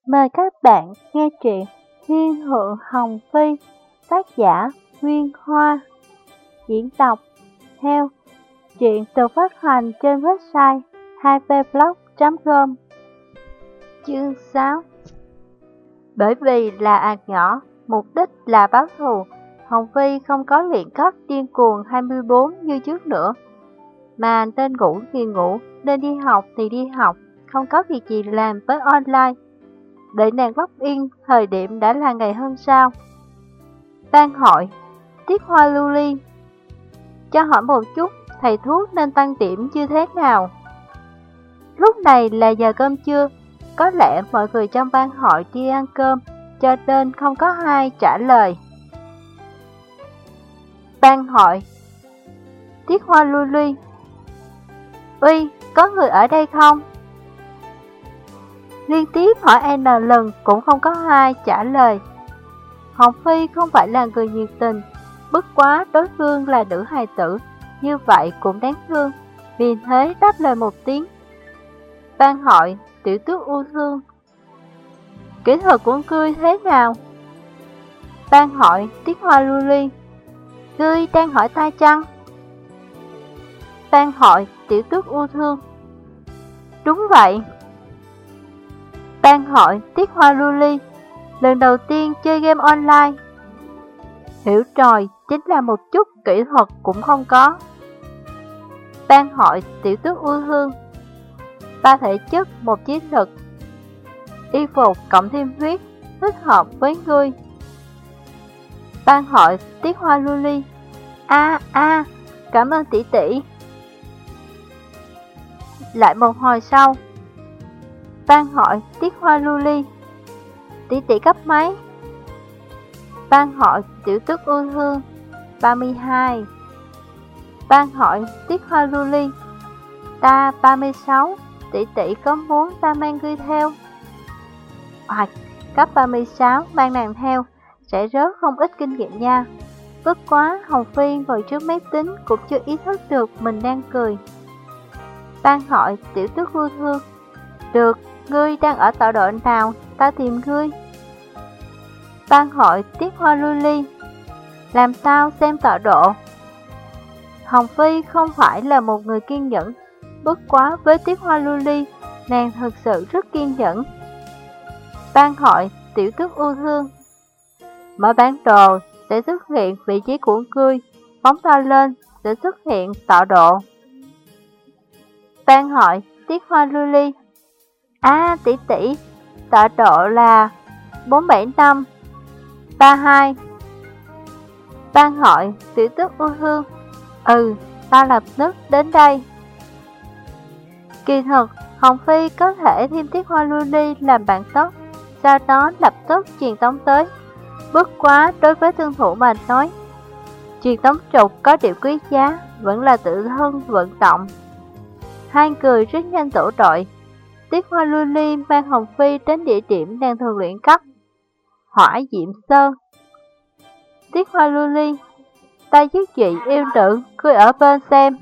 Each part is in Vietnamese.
Mời các bạn nghe truyện Thiên Hượng Hồng Phi, tác giả Nguyên Hoa, diễn đọc Heo. Truyện được phát hành trên website 2vblog.com. Chương 6. Bởi vì là ạt nhỏ, mục đích là báo thù, Hồng Phi không có luyện cấp điên cuồng 24 như trước nữa, mà nên ngủ thì ngủ, nên đi học thì đi học, không có việc gì làm với online. Đợi nàng login, thời điểm đã là ngày hôm sau. Ban hội, tiết hoa lưu ly. Cho hỏi một chút, thầy thuốc nên tăng điểm như thế nào? Lúc này là giờ cơm trưa, có lẽ mọi người trong ban hội đi ăn cơm, cho nên không có ai trả lời. Ban hội, tiết hoa lưu ly. Uy, có người ở đây không? Liên tiếp hỏi N lần cũng không có ai trả lời. Hồng Phi không phải là người nhiệt tình, bất quá đối phương là nữ hài tử, như vậy cũng đáng thương, vì thế đáp lời một tiếng. Ban hội, tiểu tước ưu thương. Kỹ thuật của ngươi thế nào? Ban hội, tiết hoa lưu ly. Ngươi đang hỏi ta chăng? Ban hội, tiểu tước ưu thương. Đúng vậy. Ban hội, tiết hoa lưu ly. Lần đầu tiên chơi game online. Hiểu rồi, chính là một chút kỹ thuật cũng không có. Ban hội, tiểu tước ưu thương. 3 thể chất, 1 chiến lực. Y phục cộng thêm huyết, thích hợp với ngươi. Ban hội, tiết hoa lưu ly. Cảm ơn tỷ tỷ. Lại một hồi sau. Ban hội, tiết hoa lưu ly. Tỷ tỷ cấp mấy? Ban hội, tiểu tước ưu thương. 32. Ban hội, tiết hoa lưu ly. Ta 36. Tỷ tỷ có muốn ta mang ngươi theo? Hoặc cấp 36 mang nàng theo sẽ rớt không ít kinh nghiệm nha. Bất quá Hồng Phi ngồi trước máy tính cũng chưa ý thức được mình đang cười. Ban hội, tiểu tước ưu thương. Được, ngươi đang ở tọa độ nào, ta tìm ngươi. Ban hội, tiết hoa lưu ly. Làm sao xem tọa độ? Hồng Phi không phải là một người kiên nhẫn, bất quá với tiết hoa lưu ly, nàng thực sự rất kiên nhẫn. Ban hội, tiểu tước ưu thương. Mở bản đồ sẽ xuất hiện vị trí của ngươi, phóng to lên sẽ xuất hiện tọa độ. Ban hội, tiết hoa lưu ly. Tỷ tỷ, tọa độ là 475 32. Ban hội, tiểu tước ưu thương. Ta lập tức đến đây. Kỳ thực, Hồng Phi có thể thêm tiết hoa lưu ly làm bạn tốt, sau đó lập tức truyền tống tới. Bất quá đối với thương thủ mà nói, truyền tống trục có điểm quý giá, vẫn là tự thân vận động. Hai người rất nhanh tổ đội. Tiết hoa lưu ly mang Hồng Phi đến địa điểm đang thường luyện cấp, Hỏa Diệm Sơn. Tiết hoa lưu ly, ta giết dị yêu nữ, cứ ở bên xem.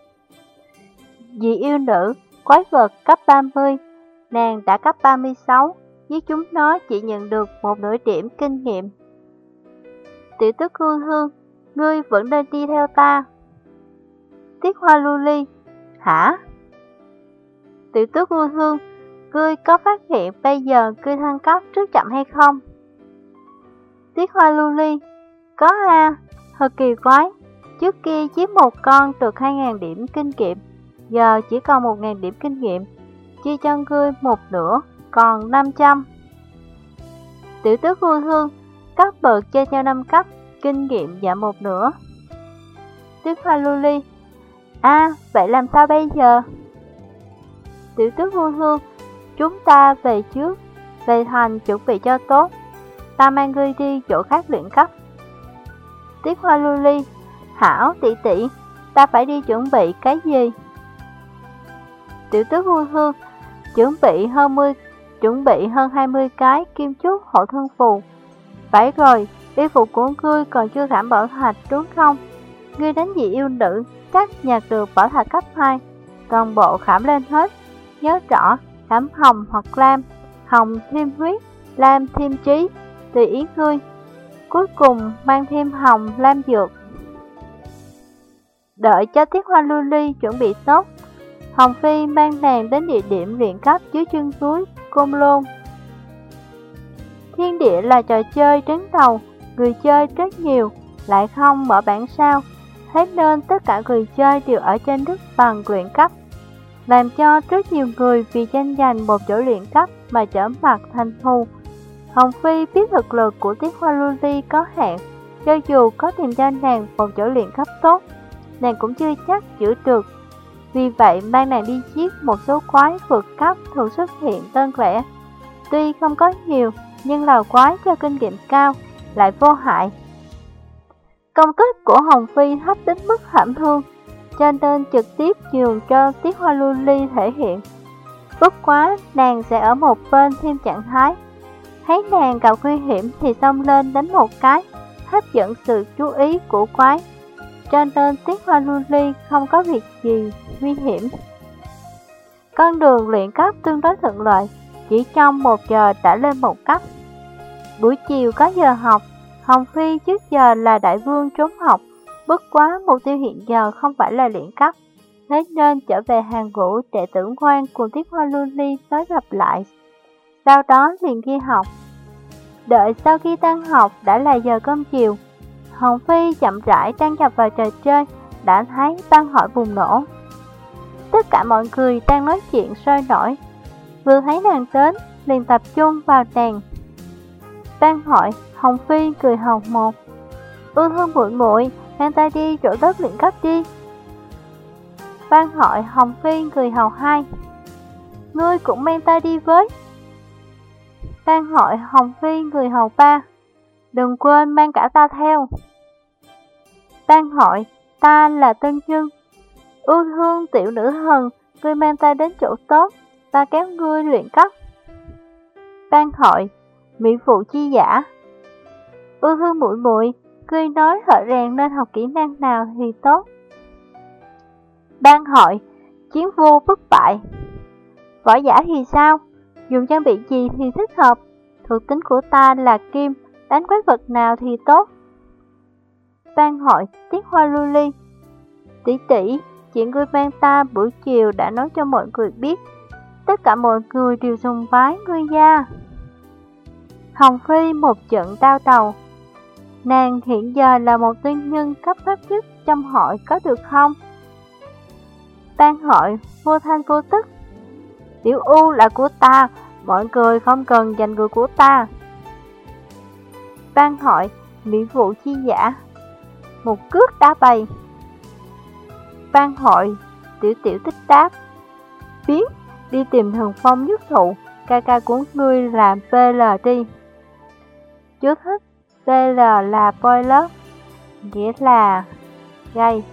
Dị yêu nữ, quái vật cấp 30, nàng đã cấp 36, giết chúng nó chỉ nhận được 1/2 điểm kinh nghiệm. Tiểu tước hương hương, ngươi vẫn nên đi theo ta. Tiết hoa lưu ly, hả? Tiểu tước hương hương, ngươi có phát hiện bây giờ ngươi thăng cấp rất chậm hay không? Tiết hoa lưu ly, có thật kỳ quái, trước kia giết một con được 2000 điểm kinh nghiệm, giờ chỉ còn 1000 điểm kinh nghiệm, chia cho ngươi một nửa, còn 500. Tiểu tước hương hương, cấp bậc chơi theo 5 cấp, kinh nghiệm giảm một nửa. Tiết hoa lưu ly, vậy làm sao bây giờ? Tiểu tước hương hương, chúng ta về trước, về thành chuẩn bị cho tốt, ta mang ngươi đi chỗ khác luyện cấp. Tiết hoa lưu ly, hảo tỷ tỷ, ta phải đi chuẩn bị cái gì? Tiểu tước hương hương, chuẩn bị hơn 20 cái kim chúc hộ thân phù. Phải rồi, y phục của ngươi còn chưa khảm bảo thạch đúng không? Ngươi đánh dị yêu nữ, chắc nhặt được bảo thạch cấp 2, toàn bộ khảm lên hết. Nhớ rõ, khảm hồng hoặc lam, hồng thêm huyết, lam thêm trí, tùy ý ngươi. Cuối cùng mang thêm hồng, lam dược. Đợi cho Tiết Hoa Lưu Ly chuẩn bị tốt, Hồng Phi mang nàng đến địa điểm luyện cấp dưới chân núi Côn Lôn. Thiên địa là trò chơi trứng đầu, người chơi rất nhiều, lại không mở bản sao, thế nên tất cả người chơi đều ở trên đất bằng luyện cấp, làm cho rất nhiều người vì tranh giành một chỗ luyện cấp mà trở mặt thành thù. Hồng Phi biết thực lực của Tiết Hoa Lưu Ly có hạn, cho dù có tìm cho nàng một chỗ luyện cấp tốt, nàng cũng chưa chắc giữ được. Vì vậy mang nàng đi giết một số quái vượt cấp thường xuất hiện đơn lẻ. Tuy không có nhiều, nhưng là quái cho kinh nghiệm cao, lại vô hại. Công kích của Hồng Phi thấp đến mức thảm thương, cho nên trực tiếp nhường cho Tiết Hoa Lưu Ly thể hiện. Bất quá, nàng sẽ ở một bên thêm trạng thái. Thấy nàng gặp nguy hiểm thì xông lên đánh một cái, hấp dẫn sự chú ý của quái. Cho nên Tiết Hoa Lưu Ly không có việc gì nguy hiểm. Con đường luyện cấp tương đối thuận lợi, chỉ trong 1 giờ đã lên 1 cấp. Buổi chiều có giờ học, Hồng Phi trước giờ là đại vương trốn học, bất quá mục tiêu hiện giờ không phải là luyện cấp, thế nên trở về hàng ngũ đệ tử ngoan cùng Tiết Hoa Lưu Ly tới gặp lại. Sau đó liền ghi học. Đợi sau khi tan học đã là giờ cơm chiều, Hồng Phi chậm rãi đăng nhập vào trò chơi, đã thấy bang hội bùng nổ. Tất cả mọi người đang nói chuyện sôi nổi, vừa thấy nàng đến liền tập trung vào nàng. Bang hội, Hồng Phi cười hồng một. Ưa Hương muội muội, mang ta đi chỗ tốt luyện cấp đi. Bang hội, Hồng Phi cười hầu hai. Ngươi cũng mang ta đi với. Bang hội, Hồng Phi cười hầu ba. Đừng quên mang cả ta theo. Bang hội, ta là Tân Nhân. Ưa Hương tiểu nữ thần, ngươi mang ta đến chỗ tốt, ta kéo ngươi luyện cấp. Bang hội, Mỹ phụ chi giả. Ưa Hương muội muội, ngươi nói thợ rèn nên học kỹ năng nào thì tốt. Bang hội, Chiến vô bất bại. Võ giả thì sao? Dùng trang bị gì thì thích hợp? Thuộc tính của ta là kim, đánh quái vật nào thì tốt? Bang hội, Tiết Hoa Lưu Ly. Tỷ tỷ, chuyện ngươi mang ta buổi chiều đã nói cho mọi người biết. Tất cả mọi người đều sùng bái ngươi gia. Hồng Phi một trận đau đầu. Nàng hiện giờ là một tuyên nhân cấp thấp nhất trong hội, có được không? Bang hội, Vô Thanh Vô Tức. Tiểu U là của ta, mọi người không cần giành người của ta. Bang hội, Mỹ vụ chi giả. Một cước đá bay. Bang hội, Tiểu Tiểu Tích Đáp. Biến, đi tìm Thần Phong nhất thụ, ca ca của ngươi làm PL đi. Trước hết, PL là Boiler, nghĩa là gây.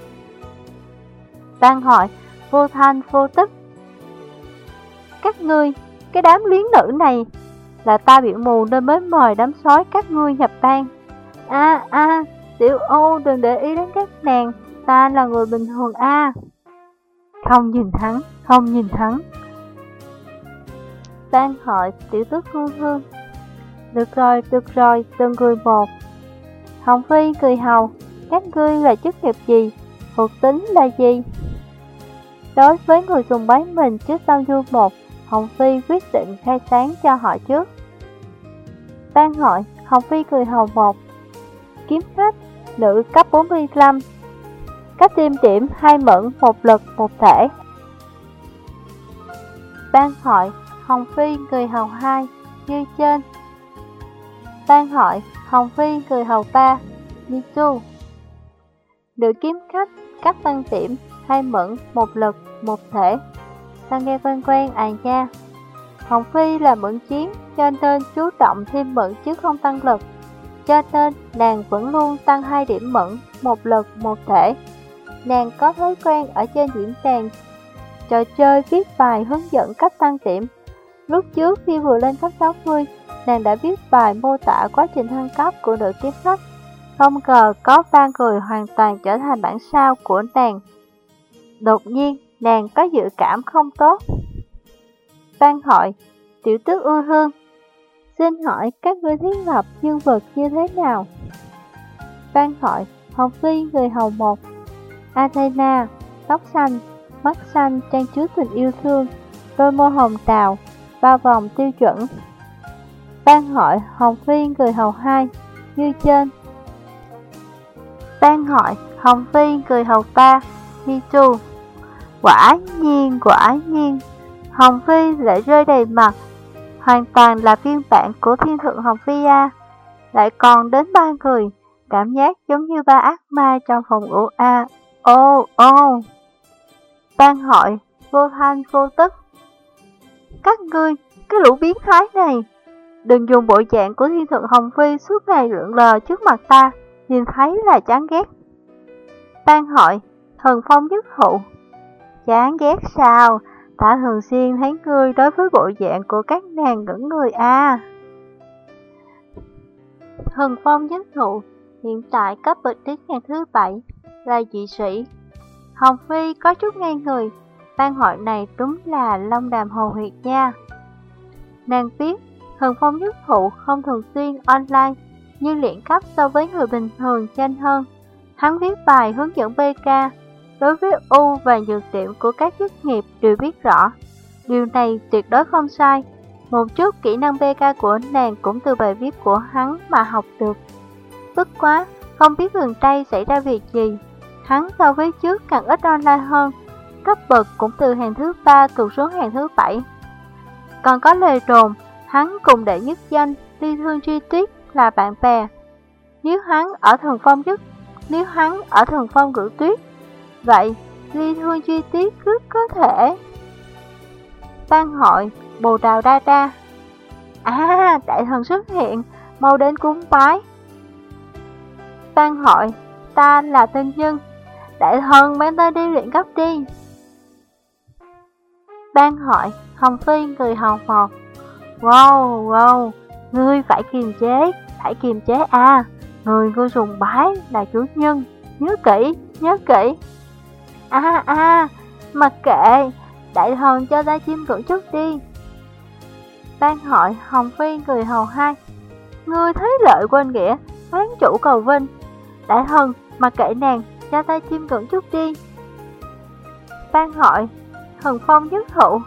Bang hội, Vô Thanh Vô Tức. Các ngươi, cái đám luyến nữ này, là ta bị mù nên mới mời đám sói các ngươi nhập bang. Tiểu Ô đừng để ý đến các nàng, ta là người bình thường Không nhìn thắng, không nhìn thắng. Bang hội, Tiểu Tước Hương Hương. Được rồi, từng người một. Hồng Phi cười hầu, các ngươi là chức nghiệp gì, thuộc tính là gì? Đối với người sùng bái mình trước sau du một, Hồng Phi quyết định khai sáng cho họ trước. Bang hội, Hồng Phi cười hầu một. Kiếm khách, nữ cấp 45. Cách tiêm điểm 2 mẫn, 1 lực, 1 thể. Bang hội, Hồng Phi cười hầu 2, như trên. Bang hội, Hồng Phi cười hầu 3, như chu. Nữ kiếm khách, cách tăng điểm 2 mẫn, 1 lực, 1 thể. Ta nghe quen quen nha. Hồng Phi là mẫn chiến, cho nên chú trọng thêm mẫn chứ không tăng lực. Cho nên nàng vẫn luôn tăng 2 điểm mẫn, 1 lực, 1 thể. Nàng có thói quen ở trên diễn đàn trò chơi viết bài hướng dẫn cách tăng điểm. Lúc trước khi vừa lên cấp 60, nàng đã viết bài mô tả quá trình thăng cấp của nữ kiếm khách. Không ngờ có 3 người hoàn toàn trở thành bản sao của nàng. Đột nhiên, nàng có dự cảm không tốt. Bang hội, Tiểu tước ưu hương, xin hỏi các ngươi thiết lập nhân vật như thế nào? Ban hỏi, Hồng Phi người hầu 1. Athena, tóc xanh, mắt xanh trang chứa tình yêu thương, đôi môi hồng đào, 3 vòng tiêu chuẩn. Ban hỏi, Hồng Phi người hầu 2, như trên. Ban hỏi, Hồng Phi người hầu 3, như chu. Quả nhiên, Hồng Phi lại rơi đầy mặt, hoàn toàn là phiên bản của thiên thượng Hồng Phi a. Lại còn đến 3 người, cảm giác giống như 3 ác ma trong phòng ngủ a. Ô. Ban hỏi, vô thanh vô tức. Các ngươi, cái lũ biến thái này, đừng dùng bộ dạng của thiên thượng Hồng Phi suốt ngày lượn lờ trước mặt ta, nhìn thấy là chán ghét. Ban hỏi, Thần Phong nhất thụ. Chán ghét sao? Ta thường xuyên thấy ngươi đối với bộ dạng của các nàng ngẩn người a. Thần Phong nhất thụ hiện tại cấp bậc đến ngày thứ 7, là dị sĩ. Hồng Phi có chút ngây người, ban hỏi này đúng là long đàm hồ huyệt nha. Nàng biết, Thần Phong nhất thụ không thường xuyên online, nhưng luyện cấp so với người bình thường nhanh hơn. Hắn viết bài hướng dẫn BK, đối với ưu và nhược điểm của các chức nghiệp đều biết rõ. Điều này tuyệt đối không sai. Một chút kỹ năng BK của nàng cũng từ bài viết của hắn mà học được. Bất quá, không biết gần đây xảy ra việc gì. Hắn so với trước càng ít online hơn, cấp bậc cũng từ hàng thứ 3 tụt xuống hàng thứ 7. Còn có lời đồn, hắn cùng đệ nhất danh Ly Thương Truy Tuyết là bạn bè. Nếu hắn ở Thần Phong Cử Tuyết, vậy Ly Thương Truy Tuyết rất có thể. Ban hội, Bồ Đào Đa Đa. À, đại thần xuất hiện, mau đến cúng bái. Ban hội, ta là Tân Nhân, đại thần mang ta đi luyện cấp đi. Ban hội, Hồng Phi người hầu 1. Wow, ngươi phải kiềm chế a. Người ngươi sùng bái là chủ nhân, nhớ kỹ. Mặc kệ, đại thần cho ta chiêm ngưỡng chút đi. Ban hội, Hồng Phi người hầu 2. Ngươi thấy lợi quên nghĩa, quán chủ cầu vinh. Đại thần, mặc kệ nàng, cho ta chiêm ngưỡng chút đi. Ban hội, Thần Phong nhất thụ.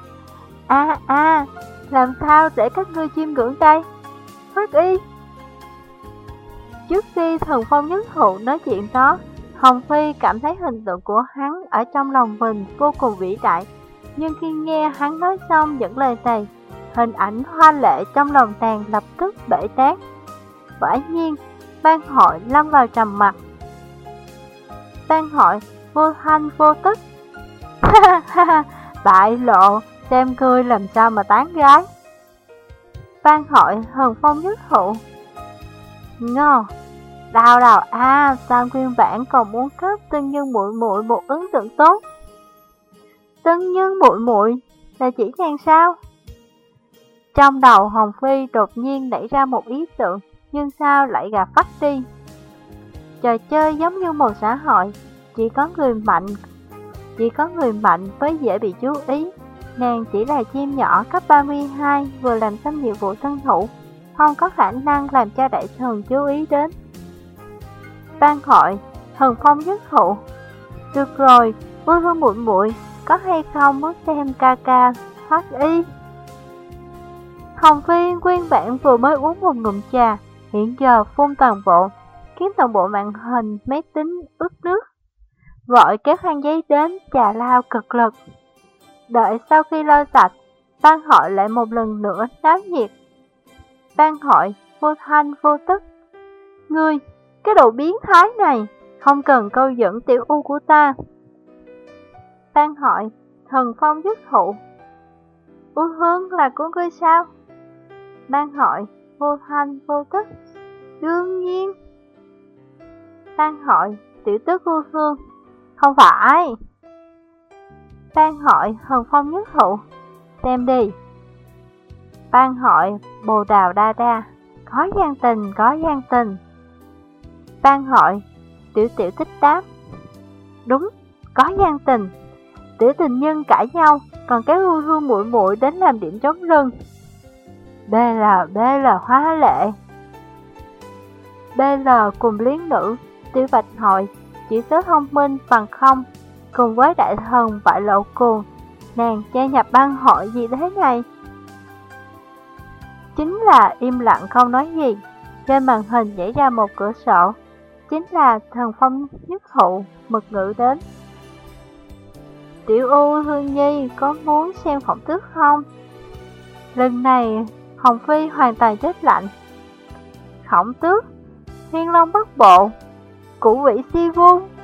Làm sao để các ngươi chiêm ngưỡng đây? Phát y. Trước khi Thần Phong nhất thụ nói chuyện đó, Hồng Phi cảm thấy hình tượng của hắn ở trong lòng mình vô cùng vĩ đại. Nhưng khi nghe hắn nói xong những lời này, hình ảnh hoa lệ trong lòng nàng lập tức bể tán. Quả nhiên, ban hội lâm vào trầm mặc. Ban hội vô thanh vô tức. Bại lộ, xem ngươi làm sao mà tán gái. Ban hội Thần Phong nhất thụ. Ngô, đào sao nguyên bản còn muốn cấp Tân Nhân muội muội một ấn tượng tốt. Tân Nhân muội muội là chỉ nàng sao? Trong đầu Hồng Phi đột nhiên nảy ra một ý tưởng, nhưng sao lại gặp phát đi. Trò chơi giống như một xã hội, chỉ có người mạnh mới dễ bị chú ý. Nàng chỉ là chim nhỏ cấp 32 vừa làm xong nhiệm vụ tân thủ, không có khả năng làm cho đại thần chú ý đến. Ban hội, Thần Phong nhất thụ. Được rồi, Vô Thương muội muội có hay không muốn xem ca ca thoát y? Hồng Phi nguyên bản vừa mới uống một ngụm trà, hiện giờ phun toàn bộ, khiến toàn bộ màn hình máy tính ướt nước. Vội kéo khăn giấy đến chà lao cực lực. Đợi sau khi lau sạch, ban hội lại một lần nữa náo nhiệt. Ban hội vô thanh vô tức. Ngươi, cái đồ biến thái này, không cần câu dẫn tiểu u của ta. Ban hội, Thần Phong nhất thụ. U hương là của ngươi sao? Ban hội, vô thanh vô tức. Đương nhiên. Ban hội, tiểu tước u hương. Không phải. Ban hội, Thần Phong nhất thụ. Xem đi. Ban hội, Bồ Đào Đa Đa. Có gian tình. Ban hội, tiểu thích đáp. Đúng, có gian tình. Tiểu tình nhân cãi nhau, còn cái hương muội muội đến làm điểm trống lưng. BL hóa lệ. BL cùng Liên Nữ, Tiêu Bạch Hội, chỉ số thông minh bằng không, cùng với đại thần Bại Lộ Cuồng, nàng gia nhập bang hội gì thế này? Chính là im lặng không nói gì. Trên màn hình nhảy ra một cửa sổ, chính là Thần Phong Nhất Thụ mực ngữ đến. Tiểu U Hương Nhi có muốn xem Khổng Tước không? Lần này Hồng Phi hoàn toàn chết lạnh. Khổng Tước, Thiên Long Bắc Bộ, Cửu Vĩ Si Vương.